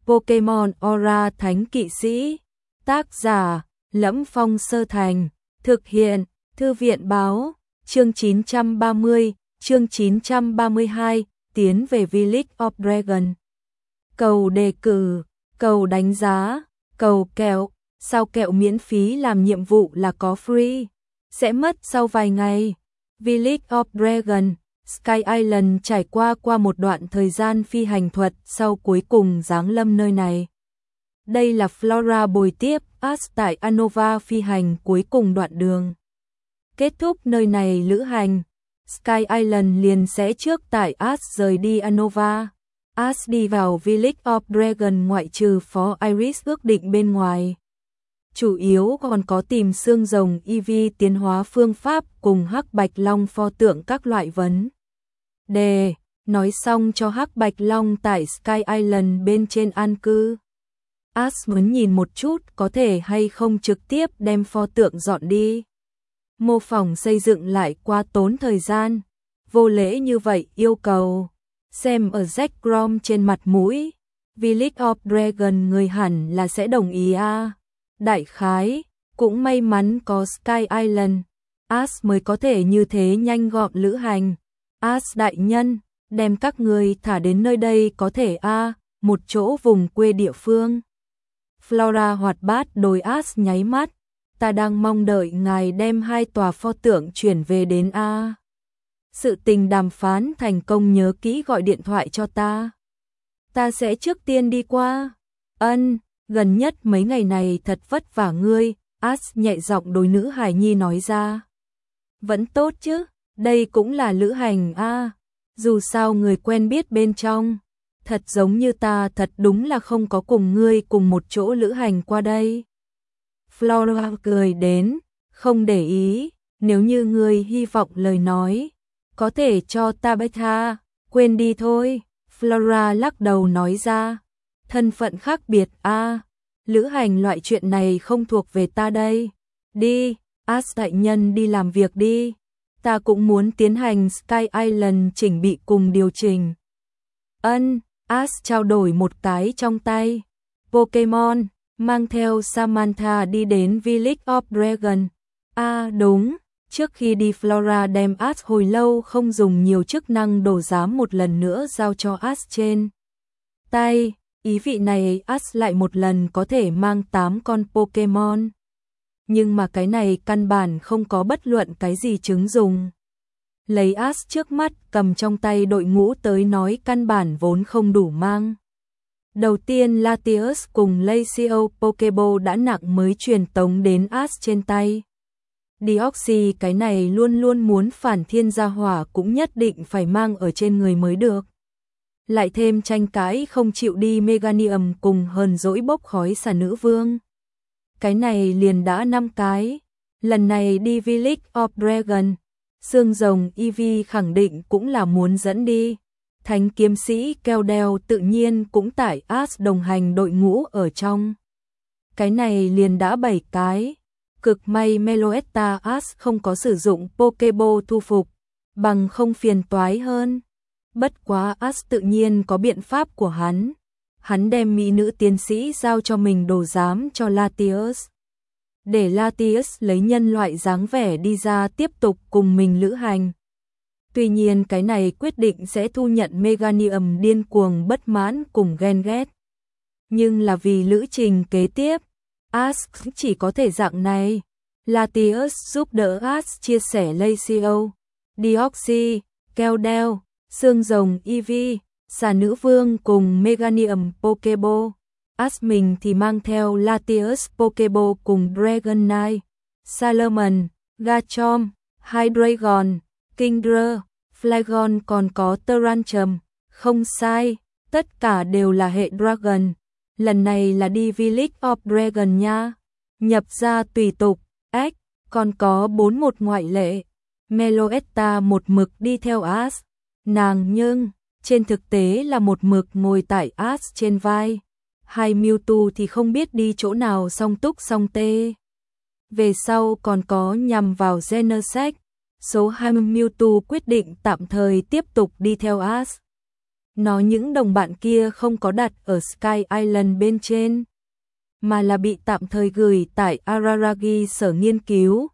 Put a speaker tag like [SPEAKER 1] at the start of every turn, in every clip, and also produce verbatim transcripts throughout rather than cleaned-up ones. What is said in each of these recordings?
[SPEAKER 1] Pokemon Aura Thánh Kỵ Sĩ. Tác giả: Lẫm Phong Sơ Thành. Thực hiện: Thư viện báo. Chương chín trăm ba mươi, chương chín trăm ba mươi hai, tiến về Village of Dragon. Cầu đề cử, cầu đánh giá, cầu kẹo, sao kẹo miễn phí làm nhiệm vụ là có free, sẽ mất sau vài ngày. Village of Dragon, Sky Island trải qua qua một đoạn thời gian phi hành thuật sau cuối cùng giáng lâm nơi này. Đây là Flora bồi tiếp Ash tại Unova phi hành cuối cùng đoạn đường. Kết thúc nơi này lữ hành, Sky Island liền sẽ trước tải Ash rời đi Unova. Ash đi vào Village of Dragon ngoại trừ phó Iris ước định bên ngoài. Chủ yếu còn có tìm xương rồng Eevee tiến hóa phương pháp cùng hắc bạch long pho tượng các loại vấn đề. Nói xong cho hắc bạch long tại Sky Island bên trên an cư. Ash muốn nhìn một chút có thể hay không trực tiếp đem pho tượng dọn đi. Mô phỏng xây dựng lại quá tốn thời gian, vô lễ như vậy yêu cầu. Xem ở Jack Grom trên mặt mũi, Village of Dragon người hẳn là sẽ đồng ý a. À. Đại khái, cũng may mắn có Sky Island, Ash mới có thể như thế nhanh gọn lữ hành. Ash đại nhân, đem các người thả đến nơi đây có thể a, à, một chỗ vùng quê địa phương. Flora hoạt bát đối Ash nháy mắt, ta đang mong đợi ngài đem hai tòa pho tượng chuyển về đến a. À. Sự tình đàm phán thành công nhớ kỹ gọi điện thoại cho ta. Ta sẽ trước tiên đi qua. Ân, gần nhất mấy ngày này thật vất vả ngươi, Ash nhẹ giọng đối nữ hài nhi nói ra. Vẫn tốt chứ, đây cũng là lữ hành a. À. Dù sao người quen biết bên trong, thật giống như ta thật đúng là không có cùng ngươi cùng một chỗ lữ hành qua đây. Flora cười đến, không để ý, nếu như ngươi hy vọng lời nói, có thể cho ta beta, quên đi thôi. Flora lắc đầu nói ra, thân phận khác biệt a, à, lữ hành loại chuyện này không thuộc về ta đây. Đi, Ash đại nhân đi làm việc đi, ta cũng muốn tiến hành Sky Island chỉnh bị cùng điều chỉnh. Ân, Ash trao đổi một cái trong tay. Pokemon, mang theo Samantha đi đến Village of Dragon. À đúng, trước khi đi Flora đem Ash hồi lâu không dùng nhiều chức năng đồ giám một lần nữa giao cho Ash trên tay. Ý vị này Ash lại một lần có thể mang tám con Pokemon. Nhưng mà cái này căn bản không có bất luận cái gì chứng dùng. Lấy Ash trước mắt cầm trong tay đội ngũ tới nói căn bản vốn không đủ mang. Đầu tiên Latios cùng Lacio Pokeball đã nặng mới truyền tống đến Ash trên tay. Deoxy cái này luôn luôn muốn phản thiên gia hỏa cũng nhất định phải mang ở trên người mới được. Lại thêm tranh cãi không chịu đi Meganium cùng hờn dỗi bốc khói xà nữ vương. Cái này liền đã năm cái. Lần này đi Village of Dragon, xương rồng Eevee khẳng định cũng là muốn dẫn đi. Thánh kiếm sĩ Keldeo tự nhiên cũng tải Ash đồng hành đội ngũ ở trong. Cái này liền đã bảy cái. Cực may Meloetta Ash không có sử dụng Pokeball thu phục, bằng không phiền toái hơn. Bất quá Ash tự nhiên có biện pháp của hắn. Hắn đem mỹ nữ tiến sĩ giao cho mình đồ giám cho Latios. Để Latios lấy nhân loại dáng vẻ đi ra tiếp tục cùng mình lữ hành. Tuy nhiên cái này quyết định sẽ thu nhận Meganium điên cuồng bất mãn cùng ghen ghét. Nhưng là vì lữ trình kế tiếp, Ash chỉ có thể dạng này. Latios giúp đỡ Ash chia sẻ Lacio, Deoxy, Keldeo, xương rồng Eevee, xà nữ vương cùng Meganium Pokeball. Ash mình thì mang theo Latios Pokeball cùng Dragonite, Salomon, Garchomp, Hydreigon, Kingdra, Flygon còn có Tyrantrum. Không sai, tất cả đều là hệ Dragon. Lần này là đi Village of Dragon nha. Nhập ra tùy tục, X, còn có bốn một ngoại lệ. Meloetta một mực đi theo Ash. Nàng nhưng, trên thực tế là một mực ngồi tại Ash trên vai. Hai Mewtwo thì không biết đi chỗ nào song túc song tê. Về sau còn có nhằm vào Genesect. Số hai mươi Mewtwo quyết định tạm thời tiếp tục đi theo Ash. Nó những đồng bạn kia không có đặt ở Sky Island bên trên, mà là bị tạm thời gửi tại Araragi sở nghiên cứu.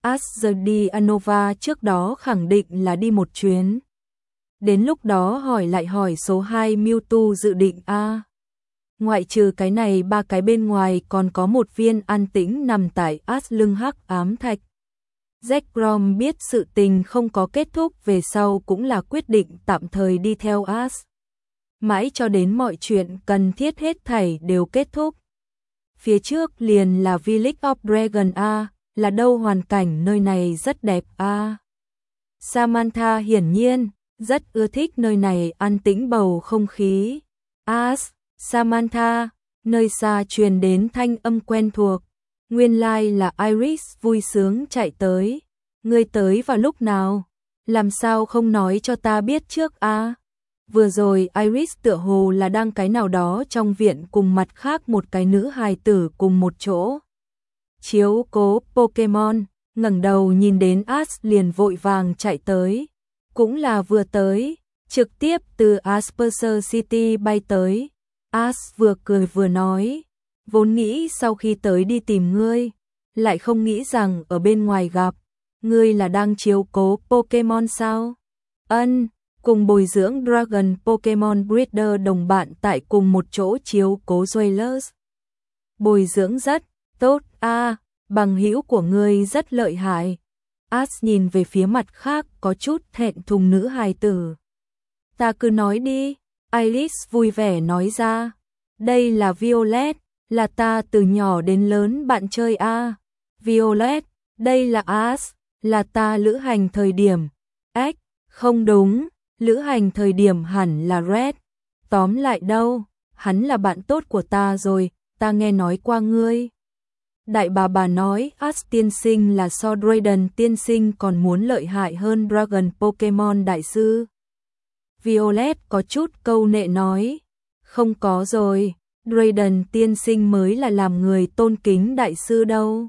[SPEAKER 1] Asgardianova trước đó khẳng định là đi một chuyến. Đến lúc đó hỏi lại hỏi số hai Mewtwo dự định a. Ngoại trừ cái này ba cái bên ngoài còn có một viên an tĩnh nằm tại As lưng hắc ám thạch. Jack Grom biết sự tình không có kết thúc về sau cũng là quyết định tạm thời đi theo As. Mãi cho đến mọi chuyện cần thiết hết thảy đều kết thúc. Phía trước liền là Village of Dragon A, là đâu hoàn cảnh nơi này rất đẹp A. Samantha hiển nhiên rất ưa thích nơi này an tĩnh bầu không khí. As, Samantha, nơi xa truyền đến thanh âm quen thuộc. Nguyên lai like là Iris vui sướng chạy tới. Ngươi tới vào lúc nào? Làm sao không nói cho ta biết trước a? Vừa rồi Iris tựa hồ là đang cái nào đó trong viện cùng mặt khác một cái nữ hài tử cùng một chỗ. Chiếu cố Pokemon, ngẩng đầu nhìn đến As liền vội vàng chạy tới. Cũng là vừa tới, trực tiếp từ Asperger City bay tới. As vừa cười vừa nói, vốn nghĩ sau khi tới đi tìm ngươi, lại không nghĩ rằng ở bên ngoài gặp. Ngươi là đang chiếu cố Pokemon sao? Ân, cùng bồi dưỡng Dragon Pokemon Breeder đồng bạn tại cùng một chỗ chiếu cố Dwellers. Bồi dưỡng rất tốt a, à, bằng hữu của ngươi rất lợi hại. As nhìn về phía mặt khác có chút thẹn thùng nữ hài tử. Ta cứ nói đi, Iris vui vẻ nói ra. Đây là Violet, là ta từ nhỏ đến lớn bạn chơi a. À. Violet, đây là As, là ta lữ hành thời điểm. Ếch, không đúng, lữ hành thời điểm hẳn là Red. Tóm lại đâu, hắn là bạn tốt của ta rồi, ta nghe nói qua ngươi. Đại bà bà nói As tiên sinh là so Drayden tiên sinh còn muốn lợi hại hơn Dragon Pokemon đại sư. Violet có chút câu nệ nói, không có rồi, Drayden tiên sinh mới là làm người tôn kính đại sư đâu.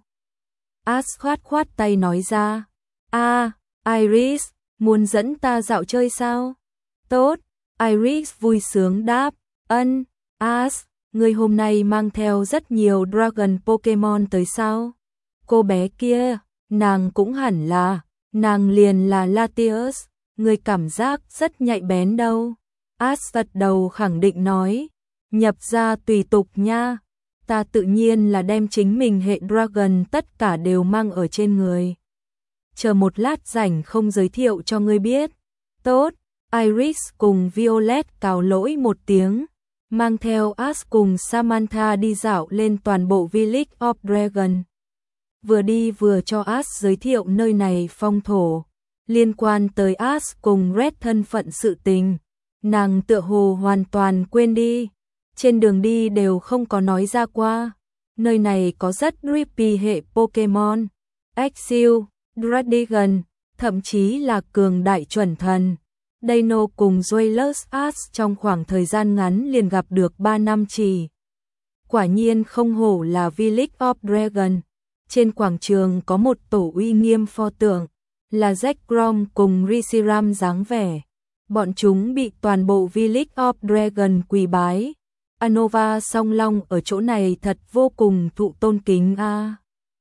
[SPEAKER 1] As khoát khoát tay nói ra, a, à, Iris, muốn dẫn ta dạo chơi sao? Tốt, Iris vui sướng đáp, ân, As, ngươi hôm nay mang theo rất nhiều Dragon Pokemon tới sao? Cô bé kia, nàng cũng hẳn là, nàng liền là Latios, ngươi cảm giác rất nhạy bén đâu. As gật đầu khẳng định nói, nhập ra tùy tục nha, ta tự nhiên là đem chính mình hệ Dragon tất cả đều mang ở trên người. Chờ một lát rảnh không giới thiệu cho ngươi biết. Tốt, Iris cùng Violet cào lỗi một tiếng, mang theo As cùng Samantha đi dạo lên toàn bộ Village of Dragon. Vừa đi vừa cho As giới thiệu nơi này phong thổ, liên quan tới As cùng Red thân phận sự tình. Nàng tựa hồ hoàn toàn quên đi, trên đường đi đều không có nói ra qua. Nơi này có rất creepy hệ Pokemon, Exil, Dradigan, thậm chí là cường đại chuẩn thần. Dino cùng Dwellers As trong khoảng thời gian ngắn liền gặp được ba năm chỉ. Quả nhiên không hổ là Village of Dragon. Trên quảng trường có một tổ uy nghiêm pho tượng, là Jack Grom cùng Reshiram dáng vẻ. Bọn chúng bị toàn bộ Village of Dragon quỳ bái. Anova song long ở chỗ này thật vô cùng thụ tôn kính a. À.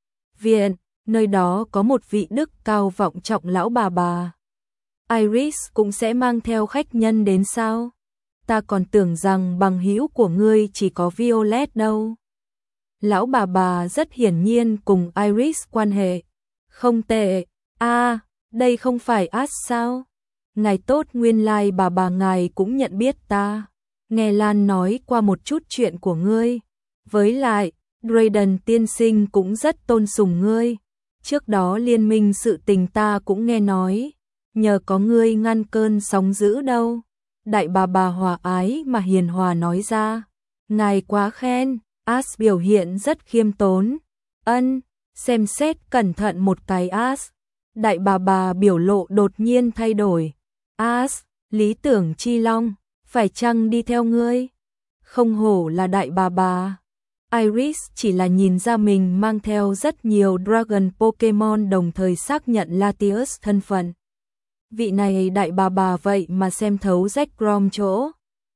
[SPEAKER 1] Viện, nơi đó có một vị đức cao vọng trọng lão bà bà. Iris cũng sẽ mang theo khách nhân đến sao? Ta còn tưởng rằng bằng hữu của ngươi chỉ có Violet đâu. Lão bà bà rất hiển nhiên cùng Iris quan hệ không tệ. A, à, đây không phải As sao? Ngài tốt, nguyên lai bà bà ngài cũng nhận biết ta. Nghe Lan nói qua một chút chuyện của ngươi. Với lại, Drayden tiên sinh cũng rất tôn sùng ngươi. Trước đó liên minh sự tình ta cũng nghe nói. Nhờ có ngươi ngăn cơn sóng dữ đâu. Đại bà bà hòa ái mà hiền hòa nói ra. Ngài quá khen. As biểu hiện rất khiêm tốn. Ân, xem xét cẩn thận một cái As. Đại bà bà biểu lộ đột nhiên thay đổi. As, lý tưởng chi long, phải chăng đi theo ngươi? Không hổ là đại bà bà. Iris chỉ là nhìn ra mình mang theo rất nhiều Dragon Pokemon đồng thời xác nhận Latios thân phận. Vị này đại bà bà vậy mà xem thấu Jack Grom chỗ.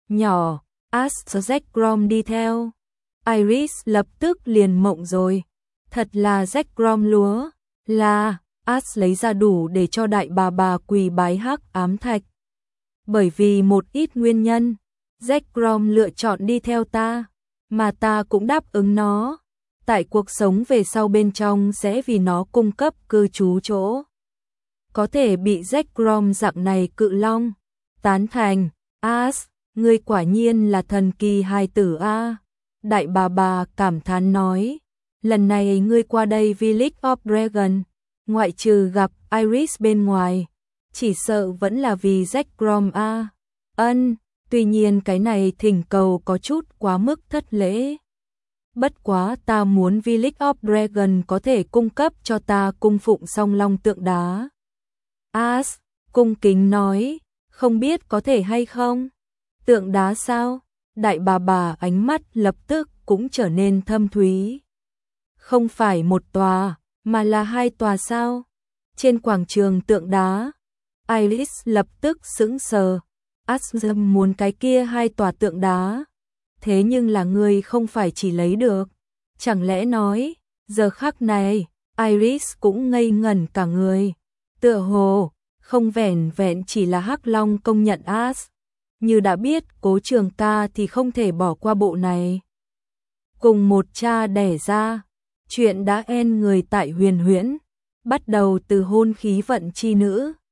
[SPEAKER 1] nhỏ, Ask Jack Grom đi theo. Iris lập tức liền mộng rồi. Thật là Jack Grom lúa, là, Ask lấy ra đủ để cho đại bà bà quỳ bái hắc ám thạch. Bởi vì một ít nguyên nhân, Jack Grom lựa chọn đi theo ta, mà ta cũng đáp ứng nó. Tại cuộc sống về sau bên trong sẽ vì nó cung cấp cư trú chỗ. Có thể bị Jack Grom dạng này cự long. Tán thành, Ask, ngươi quả nhiên là thần kỳ hài tử a. Đại bà bà cảm thán nói, lần này ngươi qua đây Village of Dragon, ngoại trừ gặp Iris bên ngoài, chỉ sợ vẫn là vì Jack Grom a. Ân, tuy nhiên cái này thỉnh cầu có chút quá mức thất lễ. Bất quá ta muốn Village of Dragon có thể cung cấp cho ta cung phụng song long tượng đá. Ask, cung kính nói, không biết có thể hay không? Tượng đá sao? Đại bà bà ánh mắt lập tức cũng trở nên thâm thúy. Không phải một tòa, mà là hai tòa sao? Trên quảng trường tượng đá, Iris lập tức sững sờ. Ask muốn cái kia hai tòa tượng đá. Thế nhưng là người không phải chỉ lấy được. Chẳng lẽ nói, giờ khắc này, Iris cũng ngây ngẩn cả người. Tựa hồ, không vẻn vẹn chỉ là Hắc Long công nhận Ask. Như đã biết Cố Trường Ca thì không thể bỏ qua bộ này. Cùng một cha đẻ ra, chuyện đã en người tại Huyền Huyễn, bắt đầu từ hôn khí vận chi nữ.